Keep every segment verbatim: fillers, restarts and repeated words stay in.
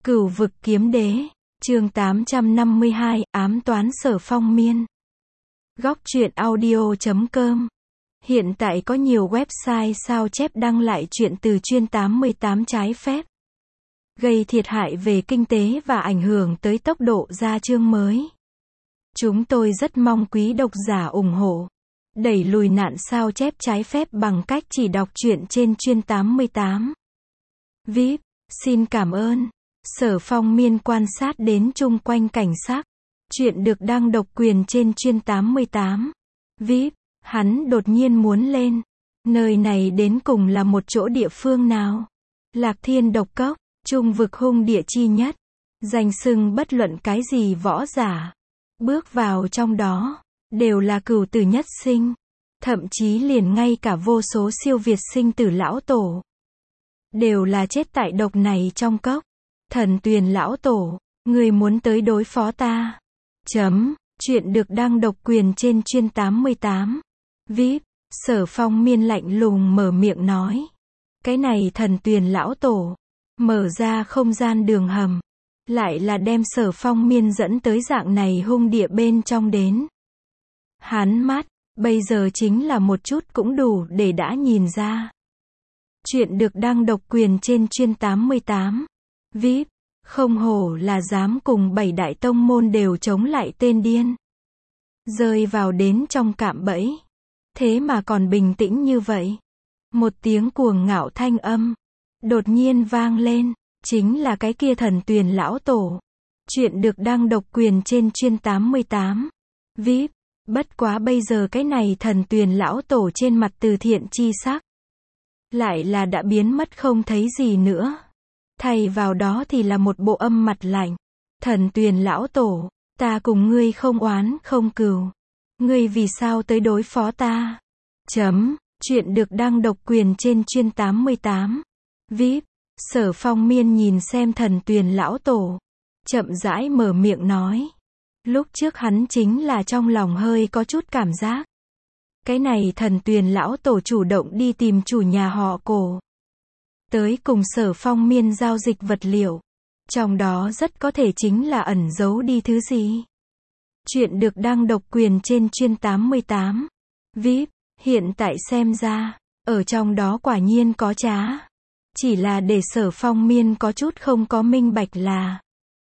Cửu vực kiếm đế, chương tám trăm năm mươi hai, ám toán Sở Phong Miên. Góc truyện audio chấm com. Hiện tại có nhiều website sao chép đăng lại truyện từ chuyên tám mươi tám trái phép, gây thiệt hại về kinh tế và ảnh hưởng tới tốc độ ra chương mới. Chúng tôi rất mong quý độc giả ủng hộ, đẩy lùi nạn sao chép trái phép bằng cách chỉ đọc truyện trên chuyên tám mươi tám. vê i pê, xin cảm ơn. Sở Phong Miên quan sát đến chung quanh cảnh sắc. Chuyện được đăng độc quyền trên chuyên tám mươi tám. vê i pê, hắn đột nhiên muốn lên. Nơi này đến cùng là một chỗ địa phương nào? Lạc Thiên độc cốc, trung vực hung địa chi nhất. Danh xưng bất luận cái gì võ giả bước vào trong đó, đều là cửu tử nhất sinh. Thậm chí liền ngay cả vô số siêu việt sinh tử lão tổ, đều là chết tại độc này trong cốc. Thần Tuyền lão tổ, người muốn tới đối phó ta. Chấm, chuyện được đăng độc quyền trên chuyên tám mươi tám. vê i pê, Sở Phong Miên lạnh lùng mở miệng nói. Cái này Thần Tuyền lão tổ, mở ra không gian đường hầm, lại là đem Sở Phong Miên dẫn tới dạng này hung địa bên trong đến. Hắn mắt, bây giờ chính là một chút cũng đủ để đã nhìn ra. Chuyện được đăng độc quyền trên chuyên tám mươi tám. vê i pê, không hổ là dám cùng bảy đại tông môn đều chống lại tên điên. Rơi vào đến trong cạm bẫy. Thế mà còn bình tĩnh như vậy. Một tiếng cuồng ngạo thanh âm đột nhiên vang lên, chính là cái kia Thần Tuyền lão tổ. Chuyện được đăng độc quyền trên chuyên tám mươi tám. vê i pê, bất quá bây giờ cái này Thần Tuyền lão tổ trên mặt từ thiện chi sắc, lại là đã biến mất không thấy gì nữa. Thay vào đó thì là một bộ âm mặt lạnh. Thần Tuyền lão tổ, ta cùng ngươi không oán không cừu. Ngươi vì sao tới đối phó ta? Chấm, chuyện được đăng độc quyền trên chuyên tám mươi tám. vê i pê, Sở Phong Miên nhìn xem Thần Tuyền lão tổ, chậm rãi mở miệng nói. Lúc trước hắn chính là trong lòng hơi có chút cảm giác. Cái này Thần Tuyền lão tổ chủ động đi tìm chủ nhà họ Cổ, tới cùng Sở Phong Miên giao dịch vật liệu. Trong đó rất có thể chính là ẩn giấu đi thứ gì. Chuyện được đăng độc quyền trên chuyên tám mươi tám. vê i pê, hiện tại xem ra, ở trong đó quả nhiên có trá. Chỉ là để Sở Phong Miên có chút không có minh bạch là,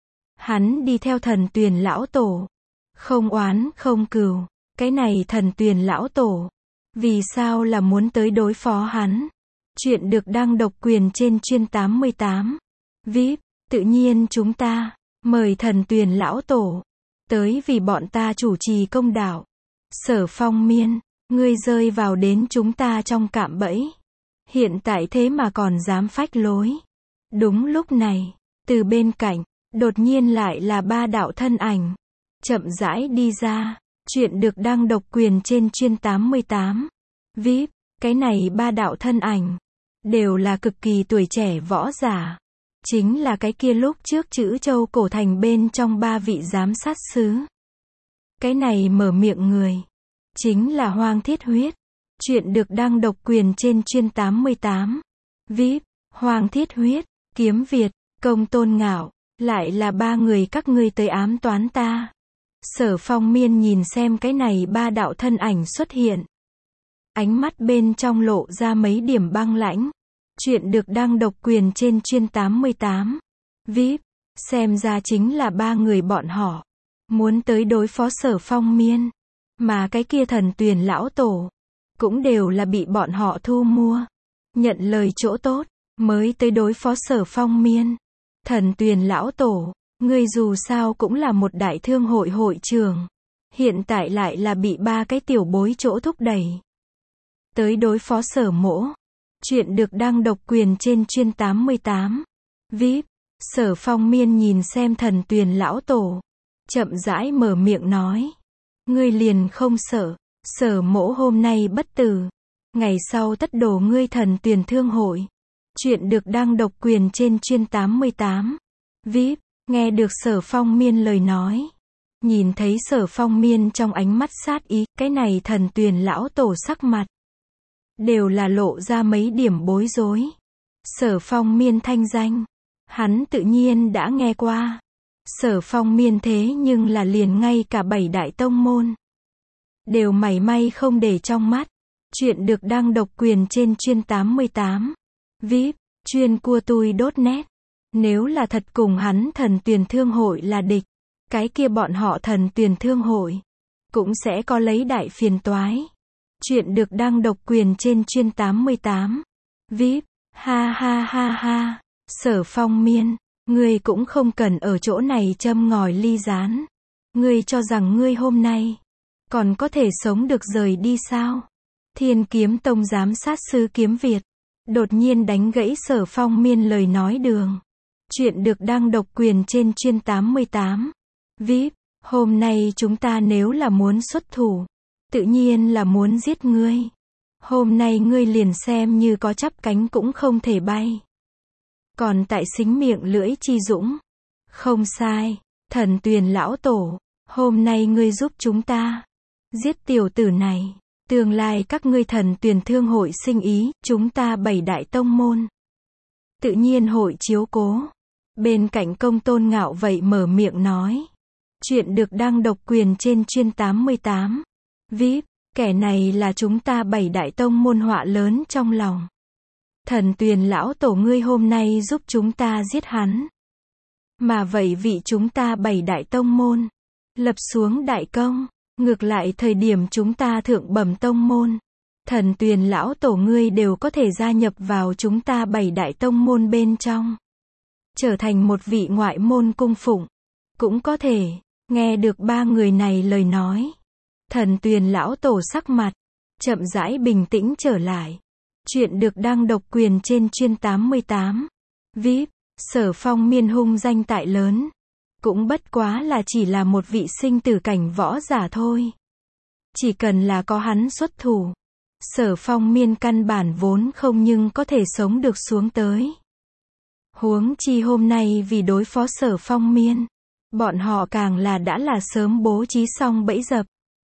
hắn đi theo Thần Tuyền lão tổ, không oán không cừu. Cái này Thần Tuyền lão tổ, vì sao là muốn tới đối phó hắn? Chuyện được đăng độc quyền trên chuyên tám mươi tám. vê i pê, tự nhiên chúng ta mời Thần Tuyền lão tổ tới vì bọn ta chủ trì công đạo. Sở Phong Miên, ngươi rơi vào đến chúng ta trong cạm bẫy. Hiện tại thế mà còn dám phách lối. Đúng lúc này, từ bên cạnh, đột nhiên lại là ba đạo thân ảnh chậm rãi đi ra. Chuyện được đăng độc quyền trên chuyên tám mươi tám. vê i pê, cái này ba đạo thân ảnh đều là cực kỳ tuổi trẻ võ giả. Chính là cái kia lúc trước Trữ Châu cổ thành bên trong ba vị giám sát sứ. Cái này mở miệng người, chính là Hoang Thiết Huyết. Chuyện được đăng độc quyền trên chuyên tám mươi tám. vê i pê, Hoang Thiết Huyết, Kiếm Việt, Công Tôn Ngạo, lại là ba người các ngươi tới ám toán ta. Sở Phong Miên nhìn xem cái này ba đạo thân ảnh xuất hiện, ánh mắt bên trong lộ ra mấy điểm băng lãnh. Chuyện được đăng độc quyền trên chuyên tám mươi tám. vê i pê, xem ra chính là ba người bọn họ muốn tới đối phó Sở Phong Miên. Mà cái kia Thần Tuyền lão tổ, cũng đều là bị bọn họ thu mua, nhận lời chỗ tốt, mới tới đối phó Sở Phong Miên. Thần Tuyền lão tổ, ngươi dù sao cũng là một đại thương hội hội trưởng, hiện tại lại là bị ba cái tiểu bối chỗ thúc đẩy tới đối phó Sở mỗ. Chuyện được đăng độc quyền trên chuyên tám mươi tám. vê i pê, Sở Phong Miên nhìn xem Thần Tuyền lão tổ, chậm rãi mở miệng nói. Ngươi liền không sợ, Sở mỗ hôm nay bất tử, ngày sau tất đổ ngươi Thần Tuyền thương hội. Chuyện được đăng độc quyền trên chuyên tám mươi tám. vê i pê, nghe được Sở Phong Miên lời nói, nhìn thấy Sở Phong Miên trong ánh mắt sát ý, cái này Thần Tuyền lão tổ sắc mặt đều là lộ ra mấy điểm bối rối. Sở Phong Miên thanh danh, Hắn tự nhiên đã nghe qua. Sở Phong Miên thế nhưng là liền ngay cả bảy đại tông môn đều mảy may không để trong mắt. Chuyện được đăng độc quyền trên chuyên tám mươi tám. vê i pê, chuyên cua tui chấm net. Nếu là thật cùng hắn Thần Tuyền Thương Hội là địch, cái kia bọn họ Thần Tuyền Thương Hội cũng sẽ có lấy đại phiền toái. Chuyện được đăng độc quyền trên chuyên tám mươi tám. vê i pê, ha ha ha ha. Sở Phong Miên, ngươi cũng không cần ở chỗ này châm ngòi ly gián. Ngươi cho rằng ngươi hôm nay còn có thể sống được rời đi sao? Thiên Kiếm Tông giám sát sư Kiếm Việt đột nhiên đánh gãy Sở Phong Miên lời nói đường. Chuyện được đăng độc quyền trên chuyên tám mươi tám. vê i pê, hôm nay chúng ta nếu là muốn xuất thủ, tự nhiên là muốn giết ngươi. Hôm nay ngươi liền xem như có chắp cánh cũng không thể bay. Còn tại xính miệng lưỡi chi dũng. Không sai, Thần Tuyền lão tổ, hôm nay ngươi giúp chúng ta giết tiểu tử này. Tương lai các ngươi Thần Tuyền Thương Hội sinh ý, chúng ta bảy đại tông môn tự nhiên hội chiếu cố. Bên cạnh Công Tôn Ngạo vậy mở miệng nói. Chuyện được đăng độc quyền trên chuyên tám mươi tám. vê i pê, kẻ này là chúng ta bảy đại tông môn họa lớn trong lòng. Thần Tuyền lão tổ ngươi hôm nay giúp chúng ta giết hắn. Mà vậy vị chúng ta bảy đại tông môn lập xuống đại công. Ngược lại thời điểm chúng ta thượng bẩm tông môn, Thần Tuyền lão tổ ngươi đều có thể gia nhập vào chúng ta bảy đại tông môn bên trong, trở thành một vị ngoại môn cung phụng. Cũng có thể. Nghe được ba người này lời nói, Thần Tuyền lão tổ sắc mặt chậm rãi bình tĩnh trở lại. Chuyện được đăng độc quyền trên chuyên tám mươi tám. vê i pê, Sở Phong Miên hung danh tại lớn, cũng bất quá là chỉ là một vị sinh tử cảnh võ giả thôi. Chỉ cần là có hắn xuất thủ, Sở Phong Miên căn bản vốn không nhưng có thể sống được xuống tới. Huống chi hôm nay vì đối phó Sở Phong Miên, bọn họ càng là đã là sớm bố trí xong bẫy dập.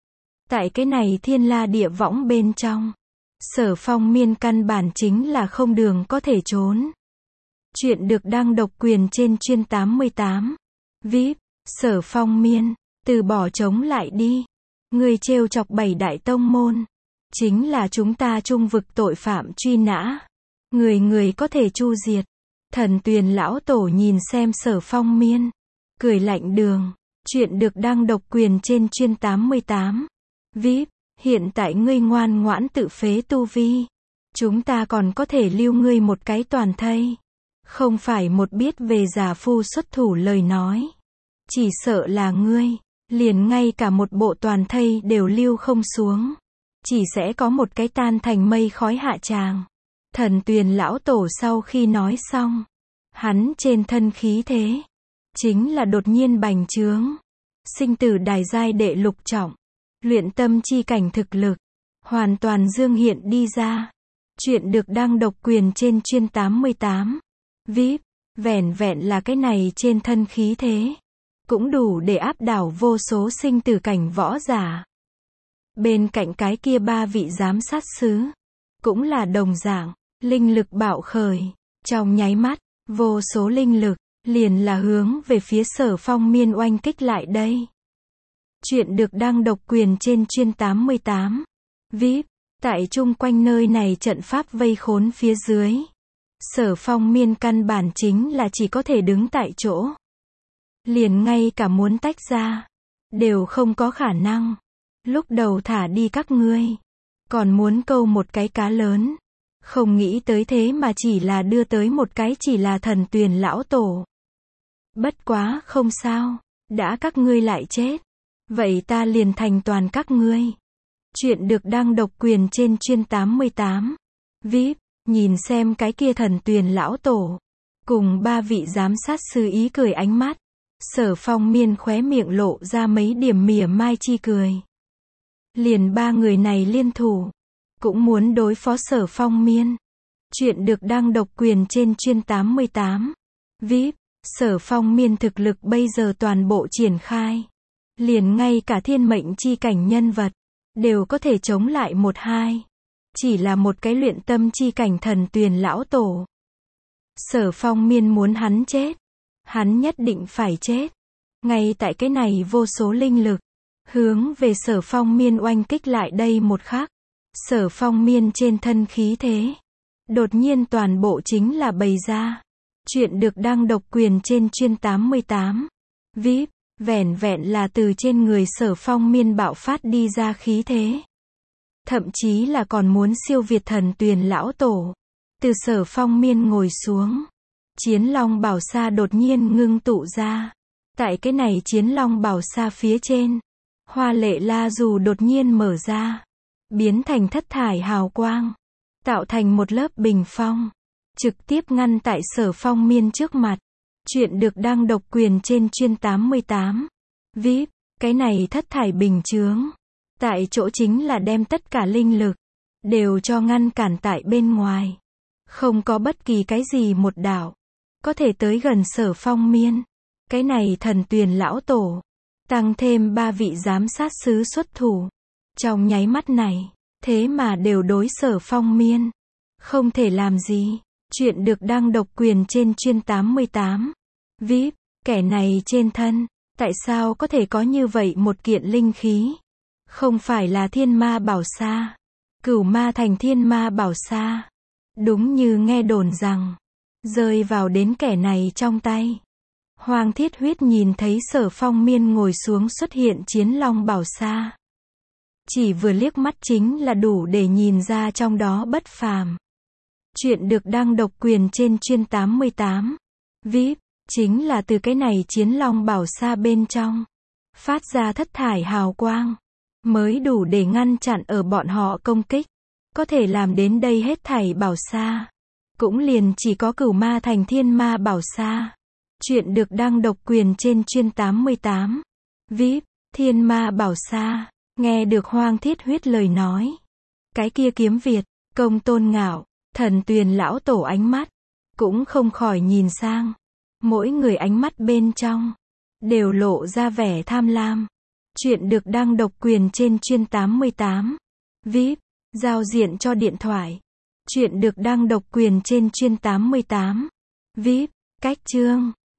Tại cái này thiên la địa võng bên trong, Sở Phong Miên căn bản chính là không đường có thể trốn. Chuyện được đăng độc quyền trên chuyên tám mươi tám. vê i pê, Sở Phong Miên, từ bỏ chống lại đi. Người trêu chọc bảy đại tông môn, chính là chúng ta trung vực tội phạm truy nã. Người người có thể chu diệt. Thần Tuyền lão tổ nhìn xem Sở Phong Miên, cười lạnh đường. Chuyện được đăng độc quyền trên chuyên tám mươi tám. vê i pê, hiện tại ngươi ngoan ngoãn tự phế tu vi, chúng ta còn có thể lưu ngươi một cái toàn thây. Không phải một biết về giả phu xuất thủ lời nói, chỉ sợ là ngươi liền ngay cả một bộ toàn thây đều lưu không xuống, chỉ sẽ có một cái tan thành mây khói hạ tràng. Thần Tuyền lão tổ sau khi nói xong, hắn trên thân khí thế chính là đột nhiên bành trướng. Sinh tử đài giai đệ lục trọng, luyện tâm chi cảnh thực lực hoàn toàn dương hiện đi ra. Chuyện được đăng độc quyền trên chuyên tám mươi tám. vê i pê, vẻn vẹn là cái này trên thân khí thế cũng đủ để áp đảo vô số sinh tử cảnh võ giả. Bên cạnh cái kia ba vị giám sát sứ cũng là đồng dạng, linh lực bạo khởi, trong nháy mắt, vô số linh lực liền là hướng về phía Sở Phong Miên oanh kích lại đây. Chuyện được đăng độc quyền trên chuyên tám mươi tám. vê i pê, tại chung quanh nơi này trận pháp vây khốn phía dưới, Sở Phong Miên căn bản chính là chỉ có thể đứng tại chỗ. Liền ngay cả muốn tách ra đều không có khả năng. Lúc đầu thả đi các ngươi, còn muốn câu một cái cá lớn, không nghĩ tới thế mà chỉ là đưa tới một cái chỉ là Thần Tuyền lão tổ. Bất quá không sao, đã các ngươi lại chết, vậy ta liền thành toàn các ngươi. Chuyện được đăng độc quyền trên chuyên tám mươi tám. vê i pê, nhìn xem cái kia Thần Tuyền lão tổ cùng ba vị giám sát sư ý cười ánh mắt, Sở Phong Miên khóe miệng lộ ra mấy điểm mỉa mai chi cười. Liền ba người này liên thủ cũng muốn đối phó Sở Phong Miên. Chuyện được đăng độc quyền trên chuyên tám mươi tám. vê i pê, Sở Phong Miên thực lực bây giờ toàn bộ triển khai, liền ngay cả thiên mệnh chi cảnh nhân vật đều có thể chống lại một hai. Chỉ là một cái luyện tâm chi cảnh Thần Tuyền lão tổ, Sở Phong Miên muốn hắn chết. Hắn nhất định phải chết. Ngay tại cái này vô số linh lực hướng về Sở Phong Miên oanh kích lại đây một khắc. Sở Phong Miên trên thân khí thế đột nhiên toàn bộ chính là bày ra. Chuyện được đăng độc quyền trên chuyên tám mươi tám. vê i pê, vẻn vẹn là từ trên người Sở Phong Miên bạo phát đi ra khí thế. Thậm chí là còn muốn siêu việt Thần Tuyền lão tổ. Từ Sở Phong Miên ngồi xuống, Chiến Long Bảo Sa đột nhiên ngưng tụ ra. Tại cái này Chiến Long Bảo Sa phía trên, Hoa Lệ La Dù đột nhiên mở ra, biến thành thất thải hào quang, tạo thành một lớp bình phong, trực tiếp ngăn tại Sở Phong Miên trước mặt. Chuyện được đăng độc quyền trên chuyên tám mươi tám. vê i pê, cái này thất thải bình chướng, tại chỗ chính là đem tất cả linh lực đều cho ngăn cản tại bên ngoài. Không có bất kỳ cái gì một đạo có thể tới gần Sở Phong Miên. Cái này Thần Tuyền lão tổ, tăng thêm ba vị giám sát sứ xuất thủ. Trong nháy mắt này, thế mà đều đối Sở Phong Miên không thể làm gì. Chuyện được đăng độc quyền trên chuyên tám mươi tám. vê i pê, kẻ này trên thân, tại sao có thể có như vậy một kiện linh khí? Không phải là Thiên Ma Bảo Sa, Cửu Ma Thành Thiên Ma Bảo Sa. Đúng như nghe đồn rằng, rơi vào đến kẻ này trong tay. Hoàng Thiết Huyết nhìn thấy Sở Phong Miên ngồi xuống xuất hiện Chiến Long Bảo Sa. Chỉ vừa liếc mắt chính là đủ để nhìn ra trong đó bất phàm. Chuyện được đăng độc quyền trên chuyên tám mươi tám. vê i pê, chính là từ cái này Chiến Long Bảo Sa bên trong phát ra thất thải hào quang, mới đủ để ngăn chặn ở bọn họ công kích. Có thể làm đến đây hết thảy Bảo Sa, cũng liền chỉ có Cửu Ma Thành Thiên Ma Bảo Sa. Chuyện được đăng độc quyền trên chuyên tám mươi tám. vê i pê, Thiên Ma Bảo Sa. Nghe được Hoang Thiết Huyết lời nói, cái kia Kiếm Việt, Công Tôn Ngạo, Thần Tuyền lão tổ ánh mắt cũng không khỏi nhìn sang. Mỗi người ánh mắt bên trong đều lộ ra vẻ tham lam. Chuyện được đăng độc quyền trên chuyên tám mươi tám. vê i pê, giao diện cho điện thoại. Chuyện được đăng độc quyền trên chuyên tám mươi tám. vê i pê, cách chương.